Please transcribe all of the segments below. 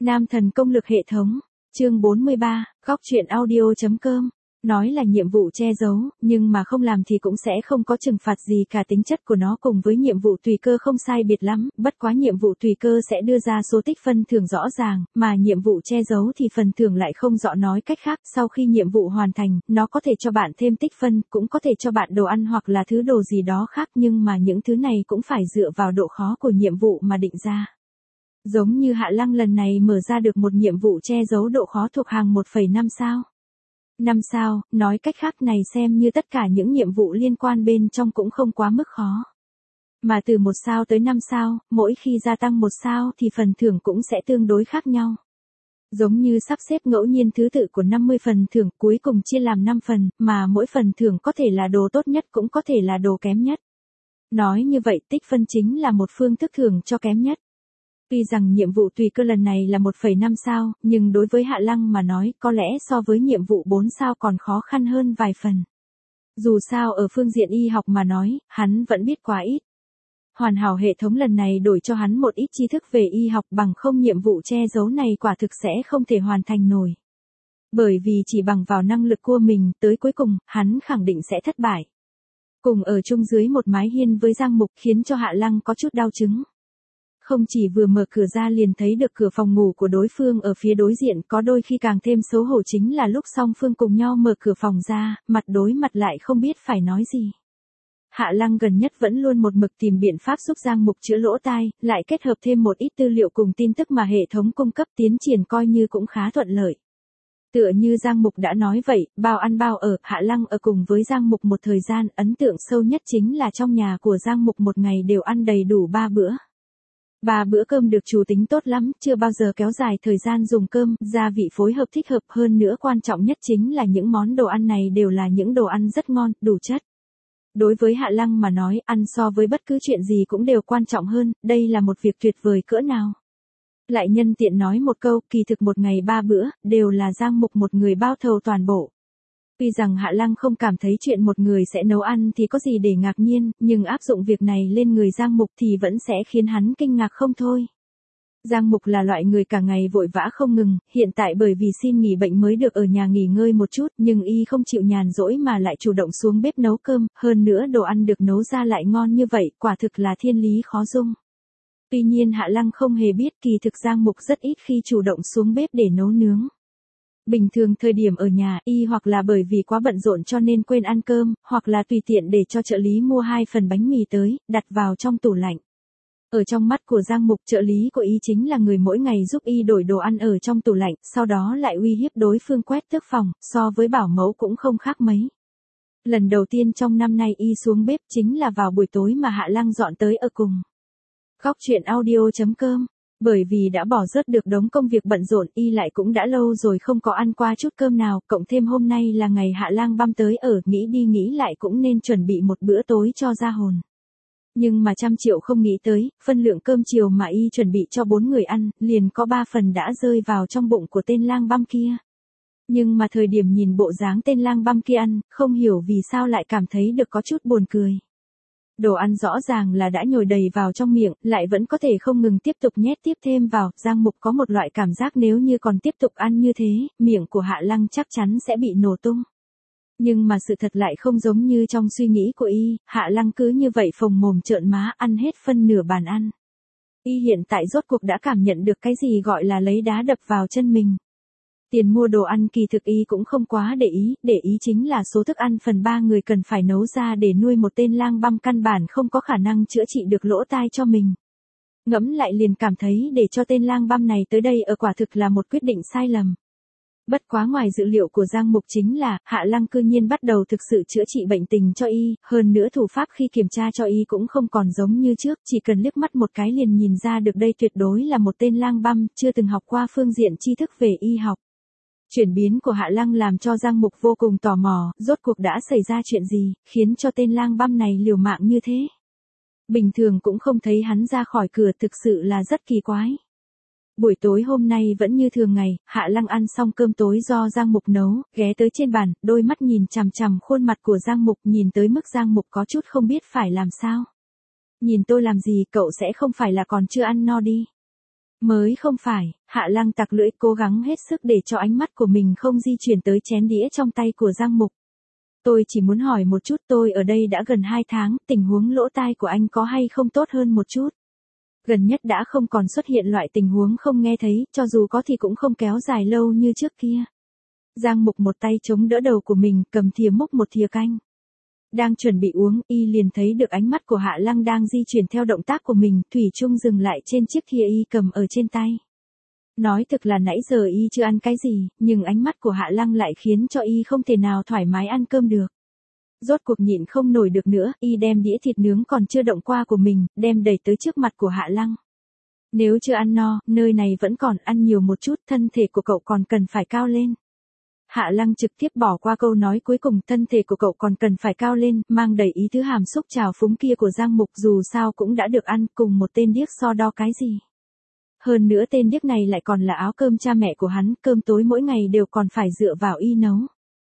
Nam thần công lực hệ thống, chương 43, góc truyện audio.com. Nói là nhiệm vụ che giấu, nhưng mà không làm thì cũng sẽ không có trừng phạt gì cả, tính chất của nó cùng với nhiệm vụ tùy cơ không sai biệt lắm, bất quá nhiệm vụ tùy cơ sẽ đưa ra số tích phân thưởng rõ ràng, mà nhiệm vụ che giấu thì phần thưởng lại không rõ, nói cách khác, sau khi nhiệm vụ hoàn thành, nó có thể cho bạn thêm tích phân, cũng có thể cho bạn đồ ăn hoặc là thứ đồ gì đó khác, nhưng mà những thứ này cũng phải dựa vào độ khó của nhiệm vụ mà định ra. Giống như Hạ Lăng lần này mở ra được một nhiệm vụ che giấu độ khó thuộc hàng 1,5 sao. 5 sao, nói cách khác này xem như tất cả những nhiệm vụ liên quan bên trong cũng không quá mức khó. Mà từ 1 sao tới 5 sao, mỗi khi gia tăng 1 sao thì phần thưởng cũng sẽ tương đối khác nhau. Giống như sắp xếp ngẫu nhiên thứ tự của 50 phần thưởng cuối cùng chia làm 5 phần, mà mỗi phần thưởng có thể là đồ tốt nhất cũng có thể là đồ kém nhất. Nói như vậy tích phân chính là một phương thức thưởng cho kém nhất. Tuy rằng nhiệm vụ tùy cơ lần này là 1,5 sao, nhưng đối với Hạ Lăng mà nói có lẽ so với nhiệm vụ 4 sao còn khó khăn hơn vài phần. Dù sao ở phương diện y học mà nói, hắn vẫn biết quá ít. Hoàn hảo hệ thống lần này đổi cho hắn một ít tri thức về y học, bằng không nhiệm vụ che giấu này quả thực sẽ không thể hoàn thành nổi. Bởi vì chỉ bằng vào năng lực của mình, tới cuối cùng, hắn khẳng định sẽ thất bại. Cùng ở chung dưới một mái hiên với Giang Mục khiến cho Hạ Lăng có chút đau chứng. Không chỉ vừa mở cửa ra liền thấy được cửa phòng ngủ của đối phương ở phía đối diện, có đôi khi càng thêm xấu hổ chính là lúc song phương cùng nhau mở cửa phòng ra, mặt đối mặt lại không biết phải nói gì. Hạ Lăng gần nhất vẫn luôn một mực tìm biện pháp giúp Giang Mục chữa lỗ tai, lại kết hợp thêm một ít tư liệu cùng tin tức mà hệ thống cung cấp, tiến triển coi như cũng khá thuận lợi. Tựa như Giang Mục đã nói vậy, bao ăn bao ở, Hạ Lăng ở cùng với Giang Mục một thời gian, ấn tượng sâu nhất chính là trong nhà của Giang Mục một ngày đều ăn đầy đủ 3 bữa. 3 bữa cơm được chủ tính tốt lắm, chưa bao giờ kéo dài thời gian dùng cơm, gia vị phối hợp thích hợp, hơn nữa quan trọng nhất chính là những món đồ ăn này đều là những đồ ăn rất ngon, đủ chất. Đối với Hạ Lăng mà nói, ăn so với bất cứ chuyện gì cũng đều quan trọng hơn, đây là một việc tuyệt vời cỡ nào. Lại nhân tiện nói một câu, kỳ thực một ngày 3 bữa, đều là Giang Mục một người bao thầu toàn bộ. Tuy rằng Hạ Lăng không cảm thấy chuyện một người sẽ nấu ăn thì có gì để ngạc nhiên, nhưng áp dụng việc này lên người Giang Mục thì vẫn sẽ khiến hắn kinh ngạc không thôi. Giang Mục là loại người cả ngày vội vã không ngừng, hiện tại bởi vì xin nghỉ bệnh mới được ở nhà nghỉ ngơi một chút, nhưng y không chịu nhàn rỗi mà lại chủ động xuống bếp nấu cơm, hơn nữa đồ ăn được nấu ra lại ngon như vậy, quả thực là thiên lý khó dung. Tuy nhiên Hạ Lăng không hề biết kỳ thực Giang Mục rất ít khi chủ động xuống bếp để nấu nướng. Bình thường thời điểm ở nhà, y hoặc là bởi vì quá bận rộn cho nên quên ăn cơm, hoặc là tùy tiện để cho trợ lý mua 2 phần bánh mì tới, đặt vào trong tủ lạnh. Ở trong mắt của Giang Mục, trợ lý của y chính là người mỗi ngày giúp y đổi đồ ăn ở trong tủ lạnh, sau đó lại uy hiếp đối phương quét tước phòng, so với bảo mẫu cũng không khác mấy. Lần đầu tiên trong năm nay y xuống bếp chính là vào buổi tối mà Hạ Lăng dọn tới ở cùng. Góc truyện audio.com. Bởi vì đã bỏ rớt được đống công việc bận rộn, y lại cũng đã lâu rồi không có ăn qua chút cơm nào, cộng thêm hôm nay là ngày Hạ Lang băm tới ở, nghĩ đi nghĩ lại cũng nên chuẩn bị một bữa tối cho ra hồn. Nhưng mà 100 triệu không nghĩ tới, phân lượng cơm chiều mà y chuẩn bị cho 4 người ăn, liền có 3 phần đã rơi vào trong bụng của tên lang băm kia. Nhưng mà thời điểm nhìn bộ dáng tên lang băm kia ăn, không hiểu vì sao lại cảm thấy được có chút buồn cười. Đồ ăn rõ ràng là đã nhồi đầy vào trong miệng, lại vẫn có thể không ngừng tiếp tục nhét tiếp thêm vào, Giang Mục có một loại cảm giác nếu như còn tiếp tục ăn như thế, miệng của Hạ Lăng chắc chắn sẽ bị nổ tung. Nhưng mà sự thật lại không giống như trong suy nghĩ của y, Hạ Lăng cứ như vậy phồng mồm trợn má ăn hết phân nửa bàn ăn. Y hiện tại rốt cuộc đã cảm nhận được cái gì gọi là lấy đá đập vào chân mình. Tiền mua đồ ăn kỳ thực y cũng không quá để ý chính là số thức ăn phần 3 người cần phải nấu ra để nuôi một tên lang băm căn bản không có khả năng chữa trị được lỗ tai cho mình. Ngẫm lại liền cảm thấy để cho tên lang băm này tới đây ở quả thực là một quyết định sai lầm. Bất quá ngoài dự liệu của Giang Mục chính là, Hạ Lăng cư nhiên bắt đầu thực sự chữa trị bệnh tình cho y, hơn nữa thủ pháp khi kiểm tra cho y cũng không còn giống như trước, chỉ cần liếc mắt một cái liền nhìn ra được đây tuyệt đối là một tên lang băm, chưa từng học qua phương diện tri thức về y học. Chuyển biến của Hạ Lăng làm cho Giang Mục vô cùng tò mò, rốt cuộc đã xảy ra chuyện gì, khiến cho tên lang băm này liều mạng như thế. Bình thường cũng không thấy hắn ra khỏi cửa, thực sự là rất kỳ quái. Buổi tối hôm nay vẫn như thường ngày, Hạ Lăng ăn xong cơm tối do Giang Mục nấu, ghé tới trên bàn, đôi mắt nhìn chằm chằm khuôn mặt của Giang Mục, nhìn tới mức Giang Mục có chút không biết phải làm sao. Nhìn tôi làm gì, cậu sẽ không phải là còn chưa ăn no đi. Mới không phải, Hạ Lăng tặc lưỡi cố gắng hết sức để cho ánh mắt của mình không di chuyển tới chén đĩa trong tay của Giang Mục. Tôi chỉ muốn hỏi một chút, tôi ở đây đã gần 2 tháng, tình huống lỗ tai của anh có hay không tốt hơn một chút? Gần nhất đã không còn xuất hiện loại tình huống không nghe thấy, cho dù có thì cũng không kéo dài lâu như trước kia. Giang Mục một tay chống đỡ đầu của mình, cầm thìa múc một thìa canh. Đang chuẩn bị uống, y liền thấy được ánh mắt của Hạ Lăng đang di chuyển theo động tác của mình, thủy chung dừng lại trên chiếc thìa y cầm ở trên tay. Nói thực là nãy giờ y chưa ăn cái gì, nhưng ánh mắt của Hạ Lăng lại khiến cho y không thể nào thoải mái ăn cơm được. Rốt cuộc nhịn không nổi được nữa, y đem đĩa thịt nướng còn chưa động qua của mình, đem đẩy tới trước mặt của Hạ Lăng. Nếu chưa ăn no, nơi này vẫn còn, ăn nhiều một chút, thân thể của cậu còn cần phải cao lên. Hạ Lăng trực tiếp bỏ qua câu nói cuối cùng, thân thể của cậu còn cần phải cao lên, mang đầy ý tứ hàm xúc trào phúng kia của Giang Mục, dù sao cũng đã được ăn cùng một tên điếc so đo cái gì. Hơn nữa tên điếc này lại còn là áo cơm cha mẹ của hắn, cơm tối mỗi ngày đều còn phải dựa vào y nấu.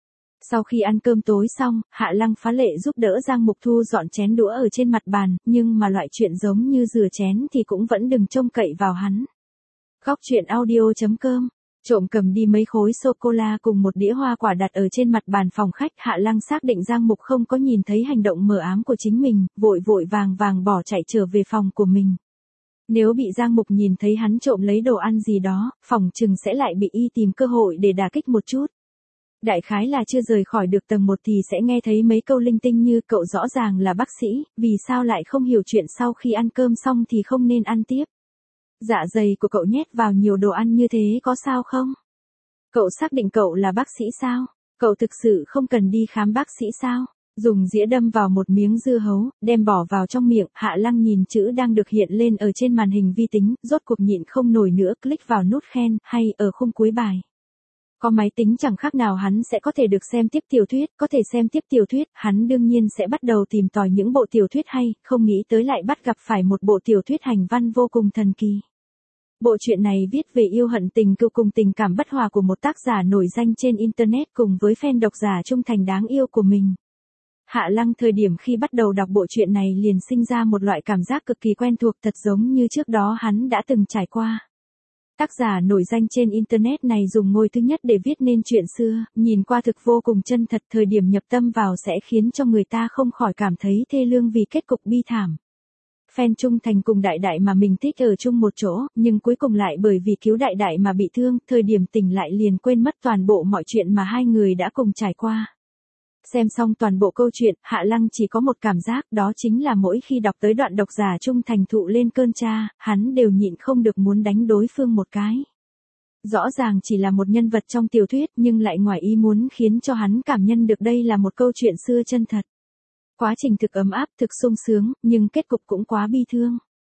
Sau khi ăn cơm tối xong, Hạ Lăng phá lệ giúp đỡ Giang Mục thu dọn chén đũa ở trên mặt bàn, nhưng mà loại chuyện giống như rửa chén thì cũng vẫn đừng trông cậy vào hắn. Góc truyện audio.com. Trộm cầm đi mấy khối sô-cô-la cùng một đĩa hoa quả đặt ở trên mặt bàn phòng khách, Hạ Lăng xác định Giang Mục không có nhìn thấy hành động mờ ám của chính mình, vội vội vàng vàng bỏ chạy trở về phòng của mình. Nếu bị Giang Mục nhìn thấy hắn trộm lấy đồ ăn gì đó, phòng chừng sẽ lại bị y tìm cơ hội để đả kích một chút. Đại khái là chưa rời khỏi được tầng 1 thì sẽ nghe thấy mấy câu linh tinh như cậu rõ ràng là bác sĩ, vì sao lại không hiểu chuyện sau khi ăn cơm xong thì không nên ăn tiếp. Dạ dày của cậu nhét vào nhiều đồ ăn như thế có sao không? Cậu xác định cậu là bác sĩ sao? Cậu thực sự không cần đi khám bác sĩ sao? Dùng dĩa đâm vào một miếng dưa hấu, đem bỏ vào trong miệng, Hạ Lăng nhìn chữ đang được hiện lên ở trên màn hình vi tính, rốt cuộc nhịn không nổi nữa, click vào nút khen, hay ở khung cuối bài. Có máy tính chẳng khác nào hắn sẽ có thể được xem tiếp tiểu thuyết, có thể xem tiếp tiểu thuyết, hắn đương nhiên sẽ bắt đầu tìm tòi những bộ tiểu thuyết hay, không nghĩ tới lại bắt gặp phải một bộ tiểu thuyết hành văn vô cùng thần kỳ. Bộ truyện này viết về yêu hận tình cựu cùng tình cảm bất hòa của một tác giả nổi danh trên Internet cùng với fan độc giả trung thành đáng yêu của mình. Hạ Lăng thời điểm khi bắt đầu đọc bộ truyện này liền sinh ra một loại cảm giác cực kỳ quen thuộc, thật giống như trước đó hắn đã từng trải qua. Tác giả nổi danh trên Internet này dùng ngôi thứ nhất để viết nên chuyện xưa, nhìn qua thực vô cùng chân thật, thời điểm nhập tâm vào sẽ khiến cho người ta không khỏi cảm thấy thê lương vì kết cục bi thảm. Fan trung thành cùng Đại Đại mà mình thích ở chung một chỗ, nhưng cuối cùng lại bởi vì cứu Đại Đại mà bị thương, thời điểm tỉnh lại liền quên mất toàn bộ mọi chuyện mà hai người đã cùng trải qua. Xem xong toàn bộ câu chuyện, Hạ Lăng chỉ có một cảm giác, đó chính là mỗi khi đọc tới đoạn độc giả trung thành thụ lên cơn cha, hắn đều nhịn không được muốn đánh đối phương một cái. Rõ ràng chỉ là một nhân vật trong tiểu thuyết nhưng lại ngoài ý muốn khiến cho hắn cảm nhận được đây là một câu chuyện xưa chân thật. Quá trình thực ấm áp, thực sung sướng, nhưng kết cục cũng quá bi thương.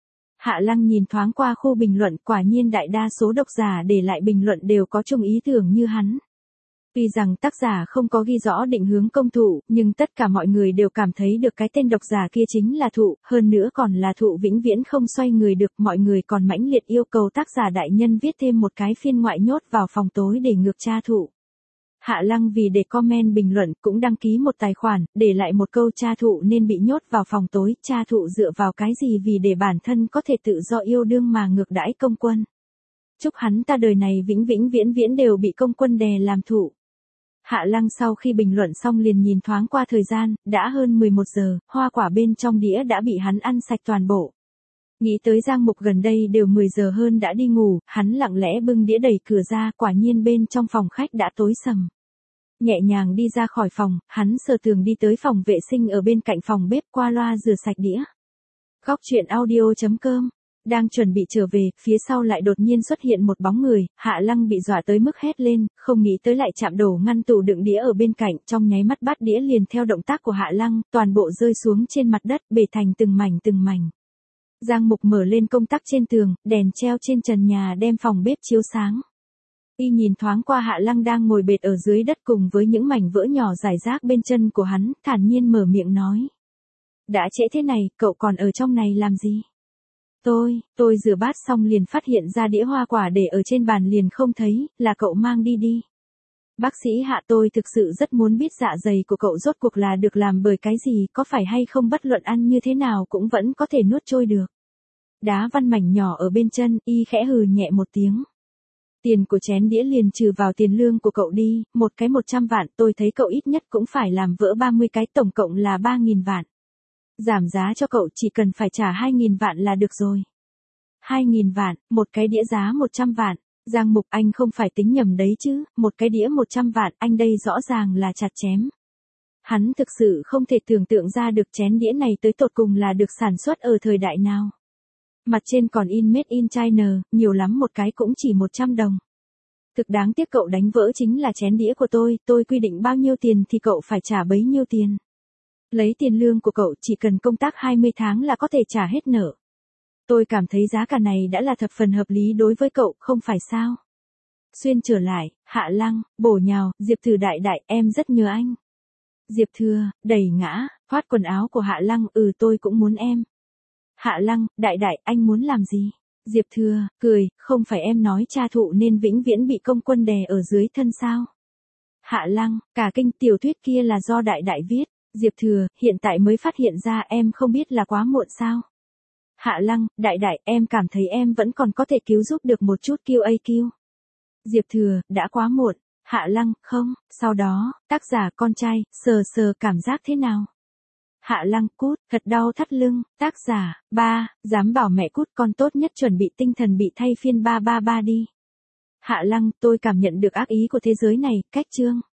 Hạ Lăng nhìn thoáng qua khu bình luận, quả nhiên đại đa số độc giả để lại bình luận đều có chung ý tưởng như hắn. Tuy rằng tác giả không có ghi rõ định hướng công thủ, nhưng tất cả mọi người đều cảm thấy được cái tên độc giả kia chính là Thụ, hơn nữa còn là Thụ vĩnh viễn không xoay người được, mọi người còn mãnh liệt yêu cầu tác giả đại nhân viết thêm một cái phiên ngoại nhốt vào phòng tối để ngược cha Thụ. Hạ Lăng vì để comment bình luận cũng đăng ký một tài khoản, để lại một câu cha Thụ nên bị nhốt vào phòng tối, cha Thụ dựa vào cái gì vì để bản thân có thể tự do yêu đương mà ngược đãi công quân. Chúc hắn ta đời này vĩnh vĩnh viễn viễn đều bị công quân đè làm Thụ. Hạ Lăng sau khi bình luận xong liền nhìn thoáng qua thời gian, đã hơn 11 giờ, hoa quả bên trong đĩa đã bị hắn ăn sạch toàn bộ. Nghĩ tới Giang Mục gần đây đều 10 giờ hơn đã đi ngủ, hắn lặng lẽ bưng đĩa đẩy cửa ra, quả nhiên bên trong phòng khách đã tối sầm. Nhẹ nhàng đi ra khỏi phòng, hắn sờ tường đi tới phòng vệ sinh ở bên cạnh phòng bếp, qua loa rửa sạch đĩa. Góc truyện audio.com. Đang chuẩn bị trở về, phía sau lại đột nhiên xuất hiện một bóng người, Hạ Lăng bị dọa tới mức hét lên, không nghĩ tới lại chạm đổ ngăn tủ đựng đĩa ở bên cạnh, trong nháy mắt bát đĩa liền theo động tác của Hạ Lăng, toàn bộ rơi xuống trên mặt đất, bể thành từng mảnh từng mảnh. Giang Mục mở lên công tắc trên tường, đèn treo trên trần nhà đem phòng bếp chiếu sáng. Y nhìn thoáng qua Hạ Lăng đang ngồi bệt ở dưới đất cùng với những mảnh vỡ nhỏ rải rác bên chân của hắn, thản nhiên mở miệng nói. Đã trễ thế này, cậu còn ở trong này làm gì? Tôi rửa bát xong liền phát hiện ra đĩa hoa quả để ở trên bàn liền không thấy, là cậu mang đi đi. Bác sĩ Hạ, tôi thực sự rất muốn biết dạ dày của cậu rốt cuộc là được làm bởi cái gì, có phải hay không bất luận ăn như thế nào cũng vẫn có thể nuốt trôi được. đá văn mảnh nhỏ ở bên chân, y khẽ hừ nhẹ một tiếng. Tiền của chén đĩa liền trừ vào tiền lương của cậu đi, một cái 100 vạn, tôi thấy cậu ít nhất cũng phải làm vỡ 30 cái, tổng cộng là 3.000 vạn. Giảm giá cho cậu chỉ cần phải trả 2.000 vạn là được rồi. 2.000 vạn, một cái đĩa giá 100 vạn. Giang Mục, anh không phải tính nhầm đấy chứ, một cái đĩa 100 vạn, anh đây rõ ràng là chặt chém. Hắn thực sự không thể tưởng tượng ra được chén đĩa này tới tột cùng là được sản xuất ở thời đại nào. Mặt trên còn in Made in China, nhiều lắm một cái cũng chỉ 100 đồng. Thực đáng tiếc cậu đánh vỡ chính là chén đĩa của tôi quy định bao nhiêu tiền thì cậu phải trả bấy nhiêu tiền. Lấy tiền lương của cậu chỉ cần công tác 20 tháng là có thể trả hết nợ. Tôi cảm thấy giá cả này đã là thập phần hợp lý đối với cậu, không phải sao? Xuyên trở lại, Hạ Lăng, bổ nhào, Diệp Thừa đại đại, em rất nhớ anh. Diệp Thừa, đẩy ngã, thoát quần áo của Hạ Lăng, tôi cũng muốn em. Hạ Lăng, đại đại, anh muốn làm gì? Diệp Thừa, cười, không phải em nói cha thụ nên vĩnh viễn bị công quân đè ở dưới thân sao? Hạ Lăng, cả kinh tiểu thuyết kia là do đại đại viết. Diệp Thừa, hiện tại mới phát hiện ra, em không biết là quá muộn sao? Hạ Lăng, đại đại, em cảm thấy em vẫn còn có thể cứu giúp được một chút QAQ. Diệp Thừa, đã quá muộn. Hạ Lăng, không, sau đó, tác giả con trai, sờ cảm giác thế nào? Hạ Lăng, cút, thật đau thắt lưng, tác giả, ba, dám bảo mẹ cút, con tốt nhất chuẩn bị tinh thần bị thay phiên 333 đi. Hạ Lăng, tôi cảm nhận được ác ý của thế giới này, cách chương.